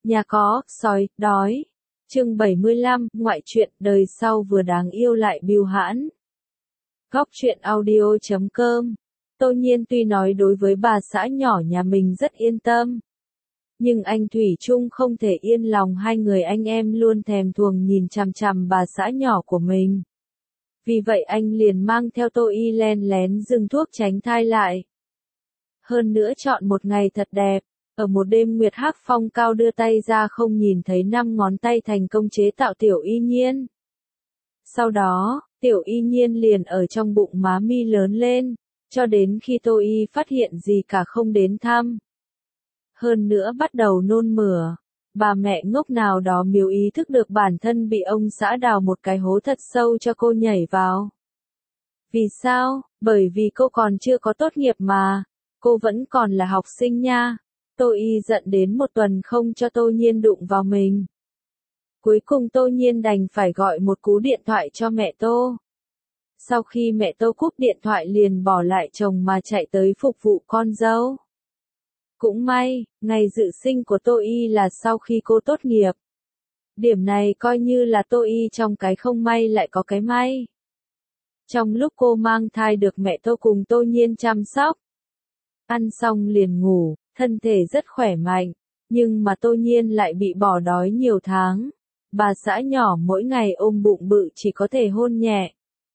Nhà có, sói, đói. Chương 75, ngoại truyện, đời sau vừa đáng yêu lại bưu hãn. Góc truyện audio.com. Tô Nhiên tuy nói đối với bà xã nhỏ nhà mình rất yên tâm. Nhưng anh thủy chung không thể yên lòng hai người anh em luôn thèm thuồng nhìn chằm chằm bà xã nhỏ của mình. Vì vậy anh liền mang theo Tô Y len lén dừng thuốc tránh thai lại. Hơn nữa chọn một ngày thật đẹp. Ở một đêm Nguyệt Hắc Phong cao đưa tay ra không nhìn thấy 5 ngón tay thành công chế tạo Tiểu Y Nhiên. Sau đó, Tiểu Y Nhiên liền ở trong bụng má mi lớn lên, cho đến khi Tô Y phát hiện gì cả không đến thăm. Hơn nữa bắt đầu nôn mửa. Bà mẹ ngốc nào đó miếu ý thức được bản thân bị ông xã đào một cái hố thật sâu cho cô nhảy vào. Vì sao? Bởi vì cô còn chưa có tốt nghiệp mà, cô vẫn còn là học sinh nha. Tô Y giận đến một tuần không cho Tô Nhiên đụng vào mình. Cuối cùng Tô Nhiên đành phải gọi một cú điện thoại cho mẹ Tô. Sau khi mẹ Tô cúp điện thoại liền bỏ lại chồng mà chạy tới phục vụ con dâu. Cũng may, ngày dự sinh của Tô Y là sau khi cô tốt nghiệp. Điểm này coi như là Tô Y trong cái không may lại có cái may. Trong lúc cô mang thai được mẹ Tô cùng Tô Nhiên chăm sóc. Ăn xong liền ngủ. Thân thể rất khỏe mạnh, nhưng mà Tô Nhiên lại bị bỏ đói nhiều tháng. Bà xã nhỏ mỗi ngày ôm bụng bự chỉ có thể hôn nhẹ.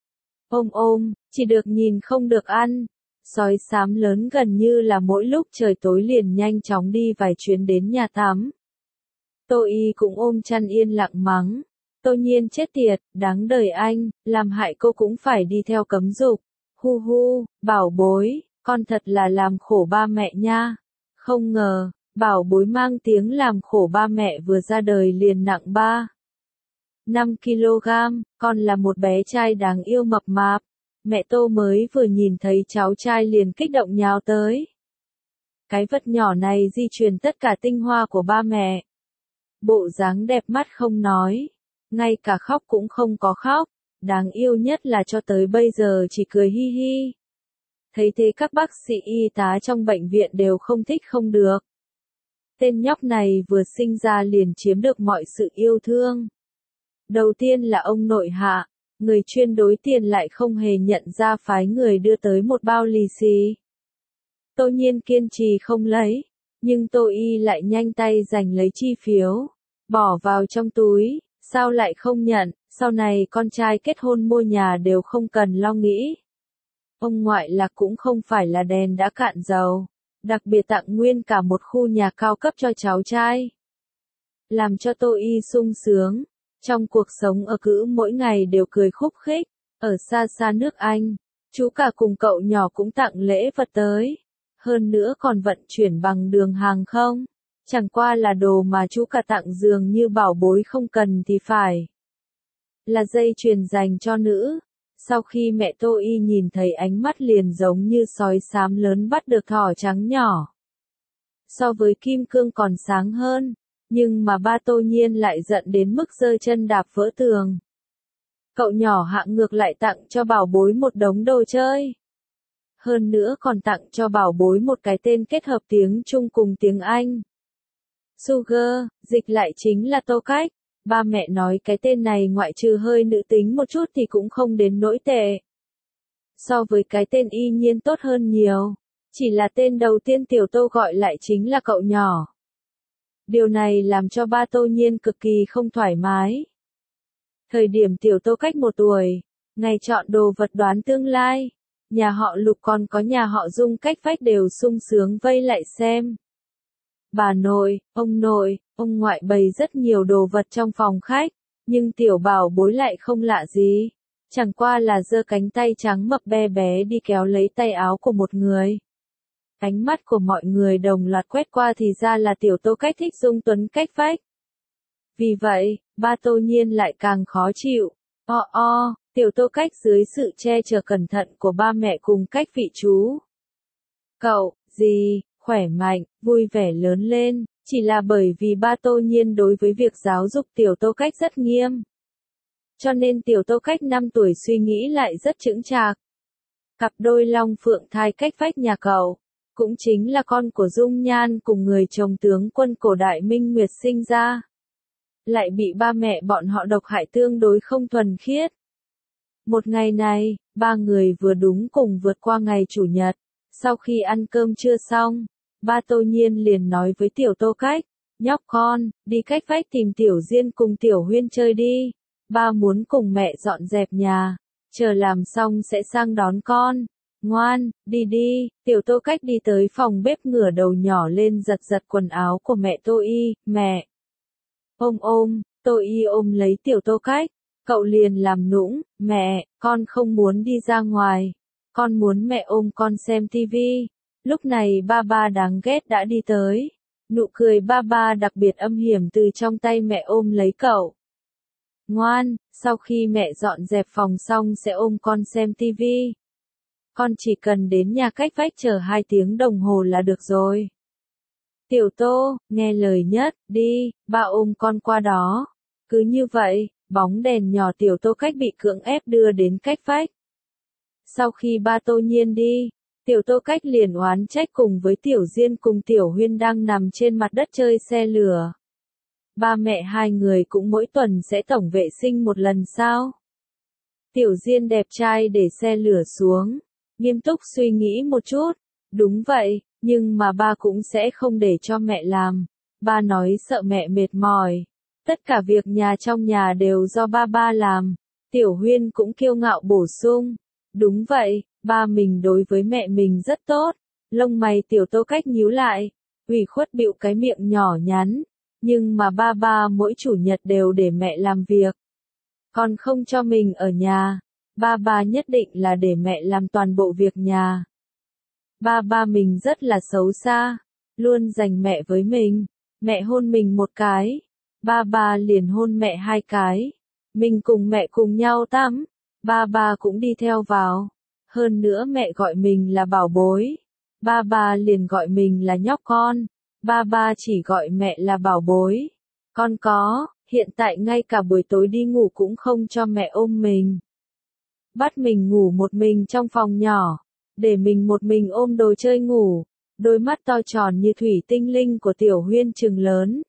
Ôm, chỉ được nhìn không được ăn. Sói xám lớn gần như là mỗi lúc trời tối liền nhanh chóng đi vài chuyến đến nhà tắm. Tô Y cũng ôm chăn yên lặng mắng. Tô Nhiên chết tiệt, đáng đời anh, làm hại cô cũng phải đi theo cấm dục. Hu, bảo bối, con thật là làm khổ ba mẹ nha. Không ngờ, bảo bối mang tiếng làm khổ ba mẹ vừa ra đời liền nặng 5 kg, con là một bé trai đáng yêu mập mạp. Mẹ Tô mới vừa nhìn thấy cháu trai liền kích động nhào tới. Cái vật nhỏ này di truyền tất cả tinh hoa của ba mẹ. Bộ dáng đẹp mắt không nói, ngay cả khóc cũng không có khóc, đáng yêu nhất là cho tới bây giờ chỉ cười hi hi. Thấy thế các bác sĩ y tá trong bệnh viện đều không thích không được. Tên nhóc này vừa sinh ra liền chiếm được mọi sự yêu thương. Đầu tiên là ông nội hạ, người chuyên đối tiền lại không hề nhận ra phái người đưa tới một bao lì xì. Tô Nhiên kiên trì không lấy, nhưng Tô Y lại nhanh tay giành lấy chi phiếu, bỏ vào trong túi, sao lại không nhận, sau này con trai kết hôn mua nhà đều không cần lo nghĩ. Ông ngoại Lạc cũng không phải là đèn đã cạn dầu, đặc biệt tặng nguyên cả một khu nhà cao cấp cho cháu trai. Làm cho Tô Y sung sướng, trong cuộc sống ở cữ mỗi ngày đều cười khúc khích, ở xa xa nước Anh, chú cả cùng cậu nhỏ cũng tặng lễ vật tới, hơn nữa còn vận chuyển bằng đường hàng không, chẳng qua là đồ mà chú cả tặng dường như bảo bối không cần thì phải. Là dây chuyền dành cho nữ. Sau khi mẹ Tô Y nhìn thấy ánh mắt liền giống như sói xám lớn bắt được thỏ trắng nhỏ. So với kim cương còn sáng hơn, nhưng mà ba Tô Nhiên lại giận đến mức giơ chân đạp vỡ tường. Cậu nhỏ hạng ngược lại tặng cho bảo bối một đống đồ chơi. Hơn nữa còn tặng cho bảo bối một cái tên kết hợp tiếng Trung cùng tiếng Anh. Sugar, dịch lại chính là Tô Cách. Ba mẹ nói cái tên này ngoại trừ hơi nữ tính một chút thì cũng không đến nỗi tệ. So với cái tên Y Nhiên tốt hơn nhiều. Chỉ là tên đầu tiên Tiểu Tô gọi lại chính là cậu nhỏ. Điều này làm cho ba Tô Nhiên cực kỳ không thoải mái. Thời điểm Tiểu Tô cách 1 tuổi, ngày chọn đồ vật đoán tương lai, nhà họ Lục còn có nhà họ Dung cách vách đều sung sướng vây lại xem. Bà nội, ông ngoại bày rất nhiều đồ vật trong phòng khách, nhưng tiểu bảo bối lại không lạ gì. Chẳng qua là giơ cánh tay trắng mập be bé đi kéo lấy tay áo của một người. Ánh mắt của mọi người đồng loạt quét qua thì ra là Tiểu Tô cách thích Dung Tuấn cách vách. Vì vậy, ba Tô Nhiên lại càng khó chịu. Tiểu Tô cách dưới sự che chở cẩn thận của ba mẹ cùng cách vị chú. Cậu, gì, khỏe mạnh, vui vẻ lớn lên, chỉ là bởi vì ba Tô Nhiên đối với việc giáo dục Tiểu Tô cách rất nghiêm. Cho nên Tiểu Tô cách 5 tuổi suy nghĩ lại rất chững chạc. Cặp đôi long phượng thai cách vách nhà cậu, cũng chính là con của Dung Nhan cùng người chồng tướng quân cổ đại Minh Nguyệt sinh ra. Lại bị ba mẹ bọn họ độc hại tương đối không thuần khiết. Một ngày này, ba người vừa đúng cùng vượt qua ngày Chủ nhật. Sau khi ăn cơm trưa xong, ba Tô Nhiên liền nói với Tiểu Tô Cách, nhóc con, đi cách vách tìm Tiểu Diên cùng Tiểu Huyên chơi đi. Ba muốn cùng mẹ dọn dẹp nhà, chờ làm xong sẽ sang đón con. Ngoan, đi đi. Tiểu Tô Cách đi tới phòng bếp ngửa đầu nhỏ lên giật giật quần áo của mẹ Tô Y. Mẹ! Ôm, Tô Y ôm lấy Tiểu Tô Cách. Cậu liền làm nũng, mẹ, con không muốn đi ra ngoài. Con muốn mẹ ôm con xem tivi. Lúc này ba ba đáng ghét đã đi tới. Nụ cười ba ba đặc biệt âm hiểm từ trong tay mẹ ôm lấy cậu. Ngoan, sau khi mẹ dọn dẹp phòng xong sẽ ôm con xem tivi. Con chỉ cần đến nhà cách vách chờ 2 tiếng đồng hồ là được rồi. Tiểu Tô, nghe lời nhất, đi, ba ôm con qua đó. Cứ như vậy, bóng đèn nhỏ Tiểu Tô Cách bị cưỡng ép đưa đến cách vách. Sau khi ba Tô Nhiên đi, Tiểu Tô Cách liền oán trách cùng với Tiểu Diên cùng Tiểu Huyên đang nằm trên mặt đất chơi xe lửa. Ba mẹ hai người cũng mỗi tuần sẽ tổng vệ sinh một lần sao? Tiểu Diên đẹp trai để xe lửa xuống, nghiêm túc suy nghĩ một chút. Đúng vậy, nhưng mà ba cũng sẽ không để cho mẹ làm. Ba nói sợ mẹ mệt mỏi. Tất cả việc nhà trong nhà đều do ba ba làm. Tiểu Huyên cũng kiêu ngạo bổ sung. Đúng vậy, ba mình đối với mẹ mình rất tốt. Lông mày Tiểu Tô Cách nhíu lại, ủy khuất bịu cái miệng nhỏ nhắn. Nhưng mà ba ba mỗi chủ nhật đều để mẹ làm việc. Còn không cho mình ở nhà. Ba ba nhất định là để mẹ làm toàn bộ việc nhà. Ba ba mình rất là xấu xa. Luôn giành mẹ với mình. Mẹ hôn mình một cái. Ba ba liền hôn mẹ 2 cái. Mình cùng mẹ cùng nhau tắm. Ba ba cũng đi theo vào. Hơn nữa mẹ gọi mình là bảo bối. Ba ba liền gọi mình là nhóc con. Ba ba chỉ gọi mẹ là bảo bối. Con có, hiện tại ngay cả buổi tối đi ngủ cũng không cho mẹ ôm mình. Bắt mình ngủ một mình trong phòng nhỏ. Để mình một mình ôm đồ chơi ngủ. Đôi mắt to tròn như thủy tinh linh của Tiểu Huyên trừng lớn.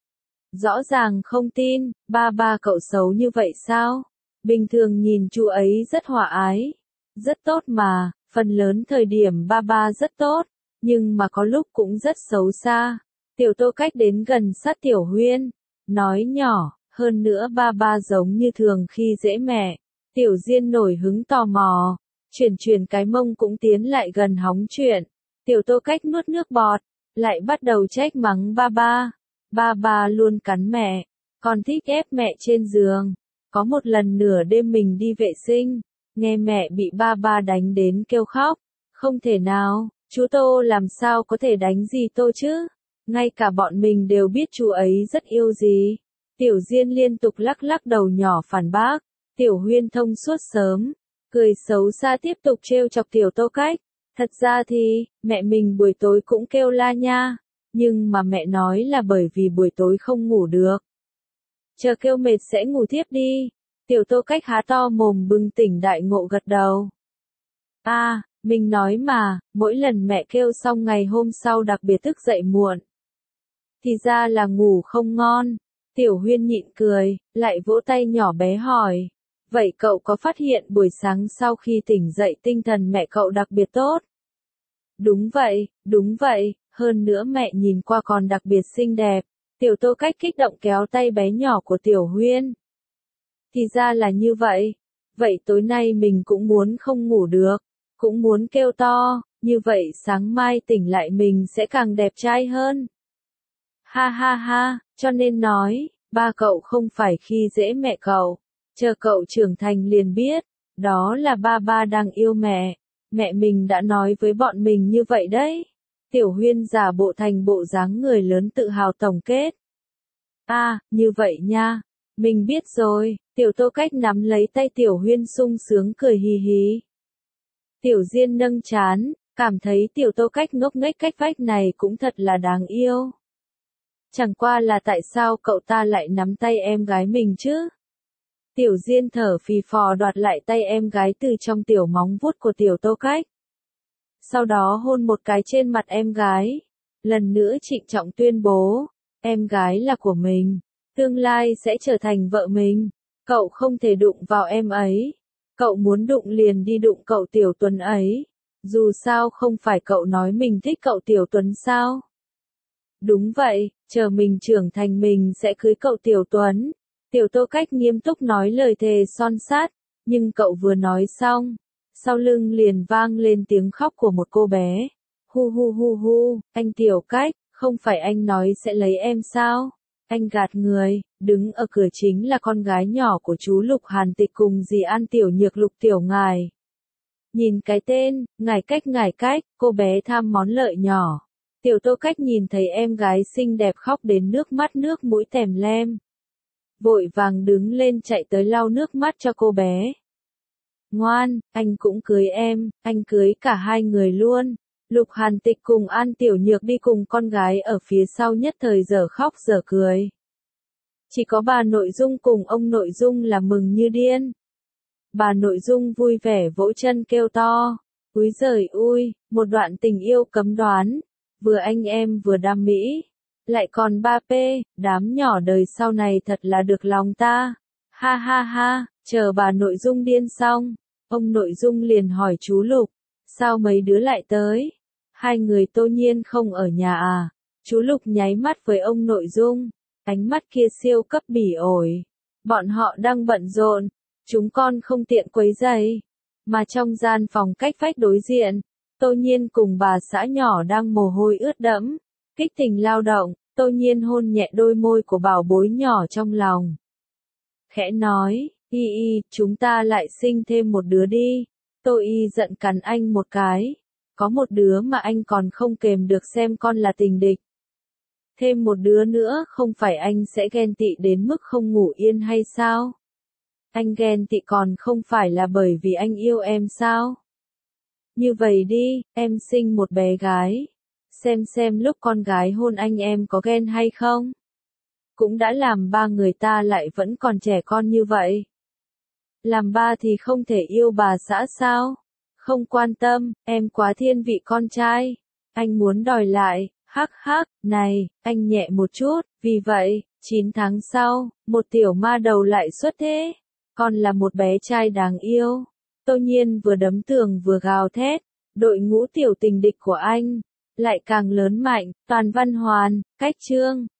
Rõ ràng không tin, ba ba cậu xấu như vậy sao? Bình thường nhìn chú ấy rất hòa ái. Rất tốt mà, phần lớn thời điểm ba ba rất tốt. Nhưng mà có lúc cũng rất xấu xa. Tiểu Tô Cách đến gần sát Tiểu Huyên. Nói nhỏ, hơn nữa ba ba giống như thường khi dễ mẹ. Tiểu Diên nổi hứng tò mò. Chuyển cái mông cũng tiến lại gần hóng chuyện. Tiểu Tô Cách nuốt nước bọt. Lại bắt đầu trách mắng ba ba. Ba ba luôn cắn mẹ. Còn thích ép mẹ trên giường. Có một lần nửa đêm mình đi vệ sinh. Nghe mẹ bị ba ba đánh đến kêu khóc. Không thể nào, chú Tô làm sao có thể đánh gì Tô chứ? Ngay cả bọn mình đều biết chú ấy rất yêu gì. Tiểu Diên liên tục lắc lắc đầu nhỏ phản bác. Tiểu Huyên thông suốt sớm. Cười xấu xa tiếp tục trêu chọc Tiểu Tô Cách. Thật ra thì, mẹ mình buổi tối cũng kêu la nha. Nhưng mà mẹ nói là bởi vì buổi tối không ngủ được. Chờ kêu mệt sẽ ngủ tiếp đi. Tiểu Tô Cách há to mồm bừng tỉnh đại ngộ gật đầu. Mình nói mà, mỗi lần mẹ kêu xong ngày hôm sau đặc biệt thức dậy muộn. Thì ra là ngủ không ngon. Tiểu Huyên nhịn cười, lại vỗ tay nhỏ bé hỏi. Vậy cậu có phát hiện buổi sáng sau khi tỉnh dậy tinh thần mẹ cậu đặc biệt tốt? Đúng vậy, hơn nữa mẹ nhìn qua còn đặc biệt xinh đẹp. Tiểu Tô Cách kích động kéo tay bé nhỏ của Tiểu Huyên. Thì ra là như vậy. Vậy tối nay mình cũng muốn không ngủ được. Cũng muốn kêu to, như vậy sáng mai tỉnh lại mình sẽ càng đẹp trai hơn. Ha ha ha, cho nên nói, ba cậu không phải khi dễ mẹ cậu. Chờ cậu trưởng thành liền biết, đó là ba ba đang yêu mẹ. Mẹ mình đã nói với bọn mình như vậy đấy. Tiểu Huyên giả bộ thành bộ dáng người lớn tự hào tổng kết. Như vậy nha. Mình biết rồi. Tiểu Tô Cách nắm lấy tay Tiểu Huyên sung sướng cười hì hì. Tiểu Diên nâng trán, cảm thấy Tiểu Tô Cách ngốc nghếch cách vách này cũng thật là đáng yêu. Chẳng qua là tại sao cậu ta lại nắm tay em gái mình chứ? Tiểu Diên thở phì phò đoạt lại tay em gái từ trong tiểu móng vuốt của Tiểu Tô Cách. sau đó hôn một cái trên mặt em gái. Lần nữa trịnh trọng tuyên bố, em gái là của mình, tương lai sẽ trở thành vợ mình, cậu không thể đụng vào em ấy. Cậu muốn đụng liền đi đụng cậu Tiểu Tuấn ấy. Dù sao không phải cậu nói mình thích cậu Tiểu Tuấn sao? Đúng vậy, chờ mình trưởng thành mình sẽ cưới cậu Tiểu Tuấn. Tiểu Tô Cách nghiêm túc nói lời thề son sắt, nhưng cậu vừa nói xong, sau lưng liền vang lên tiếng khóc của một cô bé. Hu hu hu hu, anh Tiểu Cách, không phải anh nói sẽ lấy em sao? Anh gạt người, đứng ở cửa chính là con gái nhỏ của chú Lục Hàn Tịch cùng dì An Tiểu Nhược Lục Tiểu Ngài. Nhìn cái tên, ngài cách, cô bé tham món lợi nhỏ. Tiểu Tô Cách nhìn thấy em gái xinh đẹp khóc đến nước mắt nước mũi tèm lem. Vội vàng đứng lên chạy tới lau nước mắt cho cô bé. Ngoan, anh cũng cưới em, anh cưới cả hai người luôn. Lục Hàn Tịch cùng An Tiểu Nhược đi cùng con gái ở phía sau nhất thời giờ khóc giờ cười. Chỉ có bà nội dung cùng ông nội dung là mừng như điên. Bà nội dung vui vẻ vỗ chân kêu to. Úi giời ui, một đoạn tình yêu cấm đoán. Vừa anh em vừa đam mỹ. Lại còn 3P, đám nhỏ đời sau này thật là được lòng ta. Ha ha ha, chờ bà nội dung điên xong. Ông nội dung liền hỏi chú Lục. Sao mấy đứa lại tới? Hai người Tô Nhiên không ở nhà à? Chú Lục nháy mắt với ông nội dung. Ánh mắt kia siêu cấp bỉ ổi. Bọn họ đang bận rộn. Chúng con không tiện quấy rầy. Mà trong gian phòng cách vách đối diện, Tô Nhiên cùng bà xã nhỏ đang mồ hôi ướt đẫm. Kích tình lao động, Tô Nhiên hôn nhẹ đôi môi của bảo bối nhỏ trong lòng. Khẽ nói, y, chúng ta lại sinh thêm một đứa đi. Tô Y giận cắn anh một cái. Có một đứa mà anh còn không kềm được xem con là tình địch. Thêm một đứa nữa không phải anh sẽ ghen tị đến mức không ngủ yên hay sao? Anh ghen tị còn không phải là bởi vì anh yêu em sao? Như vậy đi, em sinh một bé gái. Xem lúc con gái hôn anh em có ghen hay không? Cũng đã làm ba người ta lại vẫn còn trẻ con như vậy. Làm ba thì không thể yêu bà xã sao? Không quan tâm, em quá thiên vị con trai. Anh muốn đòi lại, hắc hắc, này, anh nhẹ một chút, vì vậy, 9 tháng sau, một tiểu ma đầu lại xuất thế. Còn là một bé trai đáng yêu. Tô Nhiên vừa đấm tường vừa gào thét. Đội ngũ tiểu tình địch của anh lại càng lớn mạnh. Toàn Văn Hoàn, Cách Chương,